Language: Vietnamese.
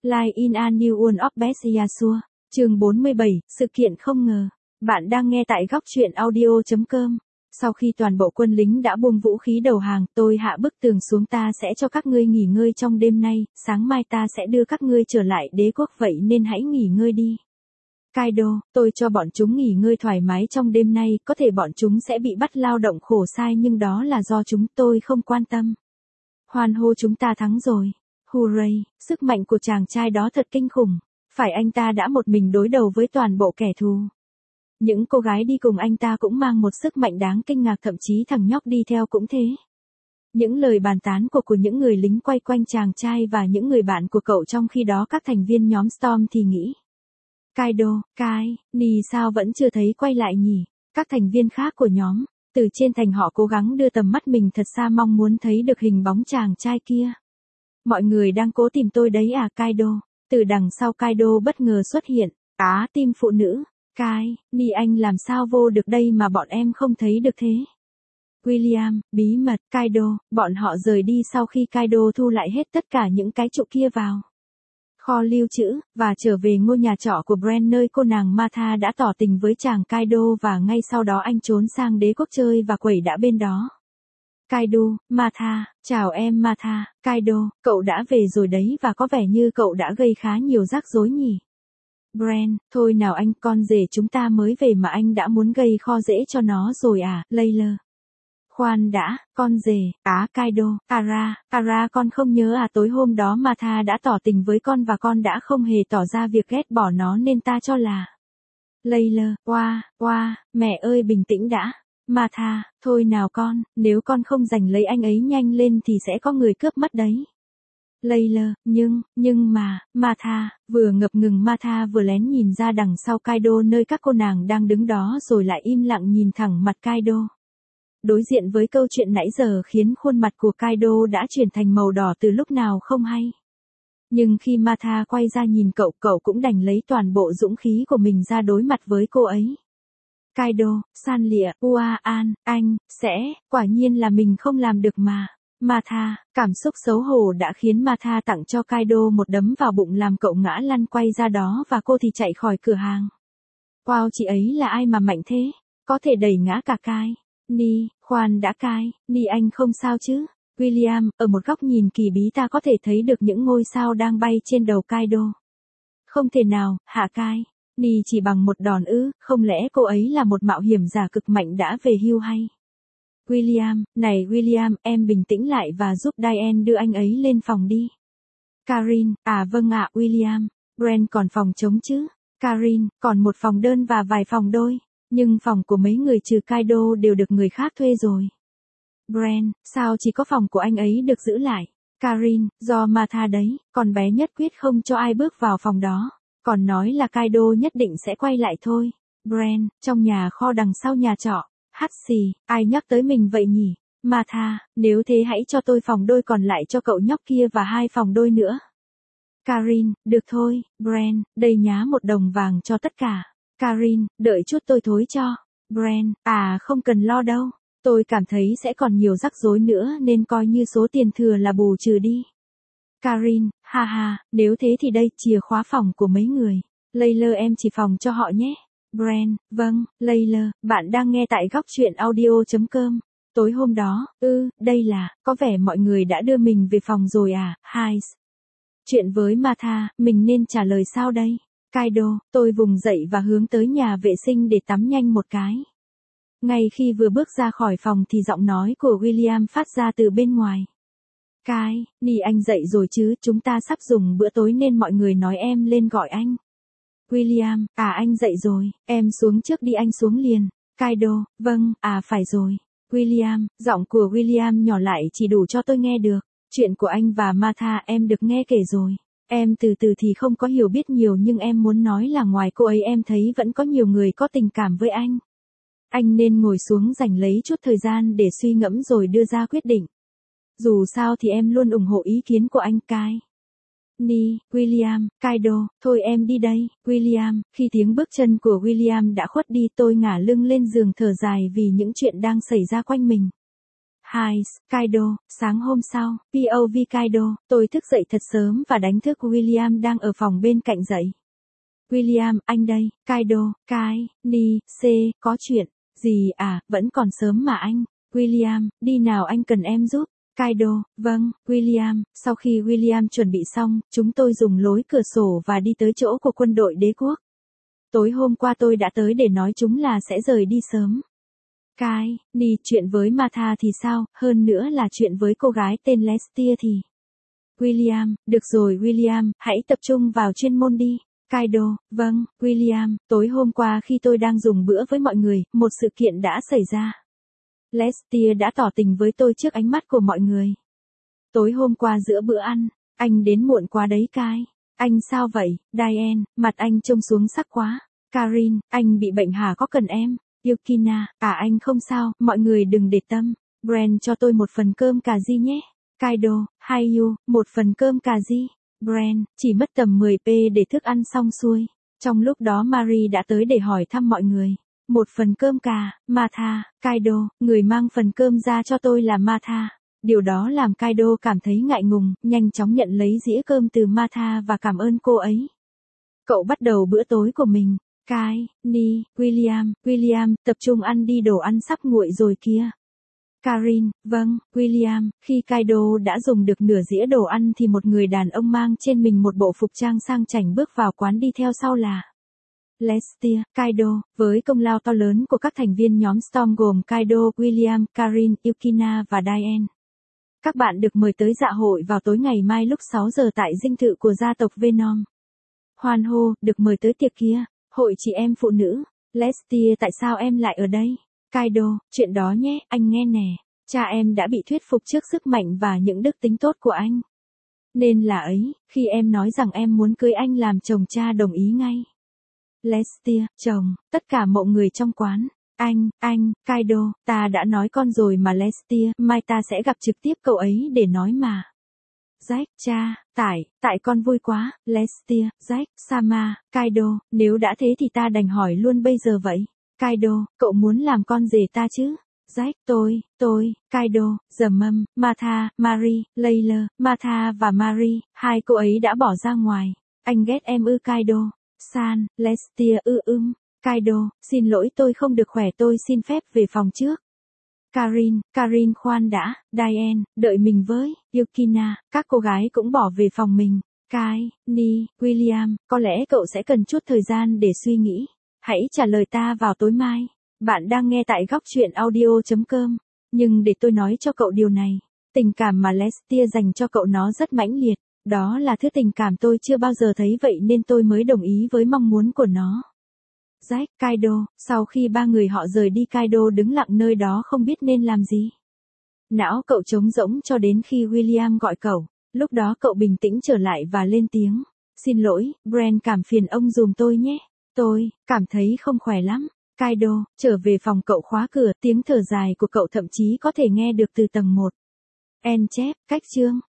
Lie in a new world of best Yasua. Chương 47, sự kiện không ngờ. Bạn đang nghe tại góc truyện audio.com. Sau khi toàn bộ quân lính đã buông vũ khí đầu hàng, tôi hạ bức tường xuống, ta sẽ cho các ngươi nghỉ ngơi trong đêm nay, sáng mai ta sẽ đưa các ngươi trở lại đế quốc, vậy nên hãy nghỉ ngơi đi. Kaido, tôi cho bọn chúng nghỉ ngơi thoải mái trong đêm nay, có thể bọn chúng sẽ bị bắt lao động khổ sai nhưng đó là do chúng, tôi không quan tâm. Hoan hô, chúng ta thắng rồi. Hooray, sức mạnh của chàng trai đó thật kinh khủng. Phải, anh ta đã một mình đối đầu với toàn bộ kẻ thù. Những cô gái đi cùng anh ta cũng mang một sức mạnh đáng kinh ngạc, thậm chí thằng nhóc đi theo cũng thế. Những lời bàn tán của những người lính quay quanh chàng trai và những người bạn của cậu, trong khi đó các thành viên nhóm Storm thì nghĩ. Kaido, Nì sao vẫn chưa thấy quay lại nhỉ? Các thành viên khác của nhóm, từ trên thành họ cố gắng đưa tầm mắt mình thật xa, mong muốn thấy được hình bóng chàng trai kia. Mọi người đang cố tìm tôi đấy à Kaido? Từ đằng sau Kaido bất ngờ xuất hiện. Team phụ nữ. Nì anh làm sao vô được đây mà bọn em không thấy được thế? William, bí mật, Kaido, bọn họ rời đi sau khi Kaido thu lại hết tất cả những cái trụ kia vào kho lưu trữ, và trở về ngôi nhà trọ của Bran nơi cô nàng Martha đã tỏ tình với chàng Kaido, và ngay sau đó anh trốn sang đế quốc chơi và quẩy đã bên đó. Kaido, Martha, chào em Martha, Kaido, cậu đã về rồi đấy và có vẻ như cậu đã gây khá nhiều rắc rối nhỉ? Bran, thôi nào anh, con rể chúng ta mới về mà anh đã muốn gây kho dễ cho nó rồi à, Layla. Khoan đã, con rể, Kaido, Ara, con không nhớ à, tối hôm đó Martha đã tỏ tình với con và con đã không hề tỏ ra việc ghét bỏ nó nên ta cho là. Layla, mẹ ơi bình tĩnh đã. Martha, thôi nào con, nếu con không giành lấy anh ấy nhanh lên thì sẽ có người cướp mất đấy. Layla, nhưng mà, Martha, vừa ngập ngừng Martha vừa lén nhìn ra đằng sau Kaido nơi các cô nàng đang đứng đó rồi lại im lặng nhìn thẳng mặt Kaido. Đối diện với câu chuyện nãy giờ khiến khuôn mặt của Kaido đã chuyển thành màu đỏ từ lúc nào không hay. Nhưng khi Martha quay ra nhìn cậu cũng đành lấy toàn bộ dũng khí của mình ra đối mặt với cô ấy. Kaido, san lịa, anh, quả nhiên là mình không làm được mà. Martha, cảm xúc xấu hổ đã khiến Martha tặng cho Kaido một đấm vào bụng làm cậu ngã lăn quay ra đó và cô thì chạy khỏi cửa hàng. Wow, chị ấy là ai mà mạnh thế? Có thể đẩy ngã cả Nì, khoan đã Nì anh không sao chứ? William, ở một góc nhìn kỳ bí ta có thể thấy được những ngôi sao đang bay trên đầu Kaido. Không thể nào, hả Nì chỉ bằng một đòn ư, không lẽ cô ấy là một mạo hiểm giả cực mạnh đã về hưu hay? William, này William, em bình tĩnh lại và giúp Diane đưa anh ấy lên phòng đi. Karin, vâng ạ William. Bran, còn phòng trống chứ? Karin, còn một phòng đơn và vài phòng đôi. Nhưng phòng của mấy người trừ Kaido đều được người khác thuê rồi. Bran, sao chỉ có phòng của anh ấy được giữ lại? Karin, do Martha đấy, con bé nhất quyết không cho ai bước vào phòng đó. Còn nói là Kaido nhất định sẽ quay lại thôi. Bran, trong nhà kho đằng sau nhà trọ. Hắt xì, ai nhắc tới mình vậy nhỉ? Martha, nếu thế hãy cho tôi phòng đôi còn lại cho cậu nhóc kia và 2 phòng đôi nữa. Karin, được thôi, Bran, đây nhá 1 đồng vàng cho tất cả. Karin, đợi chút tôi thối cho. Bran, không cần lo đâu. Tôi cảm thấy sẽ còn nhiều rắc rối nữa nên coi như số tiền thừa là bù trừ đi. Karin, nếu thế thì đây chìa khóa phòng của mấy người. Layla em chỉ phòng cho họ nhé. Bran, vâng, Layla, bạn đang nghe tại góc truyện audio.com. Tối hôm đó, đây là, có vẻ mọi người đã đưa mình về phòng rồi à, Hais. Chuyện với Martha, mình nên trả lời sao đây? Kaido, tôi vùng dậy và hướng tới nhà vệ sinh để tắm nhanh một cái. Ngay khi vừa bước ra khỏi phòng thì giọng nói của William phát ra từ bên ngoài. Nì anh dậy rồi chứ, chúng ta sắp dùng bữa tối nên mọi người nói em lên gọi anh. William, anh dậy rồi, em xuống trước đi, anh xuống liền. Kaido, vâng, phải rồi. William, giọng của William nhỏ lại chỉ đủ cho tôi nghe được. Chuyện của anh và Martha em được nghe kể rồi. Em từ từ thì không có hiểu biết nhiều nhưng em muốn nói là ngoài cô ấy em thấy vẫn có nhiều người có tình cảm với anh. Anh nên ngồi xuống dành lấy chút thời gian để suy ngẫm rồi đưa ra quyết định. Dù sao thì em luôn ủng hộ ý kiến của anh Nì, William, Kaido, thôi em đi đây. William, khi tiếng bước chân của William đã khuất đi tôi ngả lưng lên giường thở dài vì những chuyện đang xảy ra quanh mình. Hi, Kaido, sáng hôm sau, POV Kaido, tôi thức dậy thật sớm và đánh thức William đang ở phòng bên cạnh dậy. William, anh đây, Kaido, có chuyện, gì à, vẫn còn sớm mà anh. William, đi nào anh cần em giúp. Kaido, vâng, William, sau khi William chuẩn bị xong, chúng tôi dùng lối cửa sổ và đi tới chỗ của quân đội đế quốc. Tối hôm qua tôi đã tới để nói chúng là sẽ rời đi sớm. Chuyện với Martha thì sao, hơn nữa là chuyện với cô gái tên Lestia thì. William, được rồi William, hãy tập trung vào chuyên môn đi. Kaido, vâng, William, tối hôm qua khi tôi đang dùng bữa với mọi người, một sự kiện đã xảy ra. Lestia đã tỏ tình với tôi trước ánh mắt của mọi người. Tối hôm qua giữa bữa ăn, anh đến muộn quá đấy Kai. Anh sao vậy, Diane, mặt anh trông xuống sắc quá. Karin, anh bị bệnh hả có cần em? Yukina, anh không sao, mọi người đừng để tâm. Bren cho tôi một phần cơm cà ri nhé. Kaido, Hayu, một phần cơm cà ri. Bren, chỉ mất tầm 10p để thức ăn xong xuôi. Trong lúc đó Marie đã tới để hỏi thăm mọi người. Một phần cơm cà, Martha, Kaido, người mang phần cơm ra cho tôi là Martha. Điều đó làm Kaido cảm thấy ngại ngùng, nhanh chóng nhận lấy dĩa cơm từ Martha và cảm ơn cô ấy. Cậu bắt đầu bữa tối của mình. William, tập trung ăn đi đồ ăn sắp nguội rồi kia. Karin, vâng, William, khi Kaido đã dùng được nửa dĩa đồ ăn thì một người đàn ông mang trên mình một bộ phục trang sang chảnh bước vào quán đi theo sau là Lestia, Kaido, với công lao to lớn của các thành viên nhóm Storm gồm Kaido, William, Karin, Yukina và Diane. Các bạn được mời tới dạ hội vào tối ngày mai lúc 6 giờ tại dinh thự của gia tộc Venom. Hoan hô, được mời tới tiệc kia, hội chị em phụ nữ. Lestia, tại sao em lại ở đây? Kaido, chuyện đó nhé, anh nghe nè. Cha em đã bị thuyết phục trước sức mạnh và những đức tính tốt của anh. Nên là ấy, khi em nói rằng em muốn cưới anh làm chồng cha đồng ý ngay. Lestia, chồng, tất cả mọi người trong quán. Anh, Kaido, ta đã nói con rồi mà Lestia, mai ta sẽ gặp trực tiếp cậu ấy để nói mà. Jack, cha, tại con vui quá, Lestia, Jack, Sama, Kaido, nếu đã thế thì ta đành hỏi luôn bây giờ vậy. Kaido, cậu muốn làm con rể ta chứ? Jack, tôi, Kaido, Martha, Marie, Layla, Martha và Marie, hai cô ấy đã bỏ ra ngoài. Anh ghét em ư Kaido? San, Lestia Kaido, xin lỗi tôi không được khỏe tôi xin phép về phòng trước. Karin khoan đã, Diane, đợi mình với, Yukina, các cô gái cũng bỏ về phòng mình. William, có lẽ cậu sẽ cần chút thời gian để suy nghĩ. Hãy trả lời ta vào tối mai. Bạn đang nghe tại góc truyện audio.com. Nhưng để tôi nói cho cậu điều này. Tình cảm mà Lestia dành cho cậu nó rất mãnh liệt. Đó là thứ tình cảm tôi chưa bao giờ thấy vậy nên tôi mới đồng ý với mong muốn của nó. Jack, Kaido, sau khi ba người họ rời đi Kaido đứng lặng nơi đó không biết nên làm gì. Não cậu trống rỗng cho đến khi William gọi cậu. Lúc đó cậu bình tĩnh trở lại và lên tiếng. Xin lỗi, Bren cảm phiền ông dùm tôi nhé. Tôi cảm thấy không khỏe lắm. Kaido, trở về phòng cậu khóa cửa, tiếng thở dài của cậu thậm chí có thể nghe được từ tầng 1. End chép, cách chương.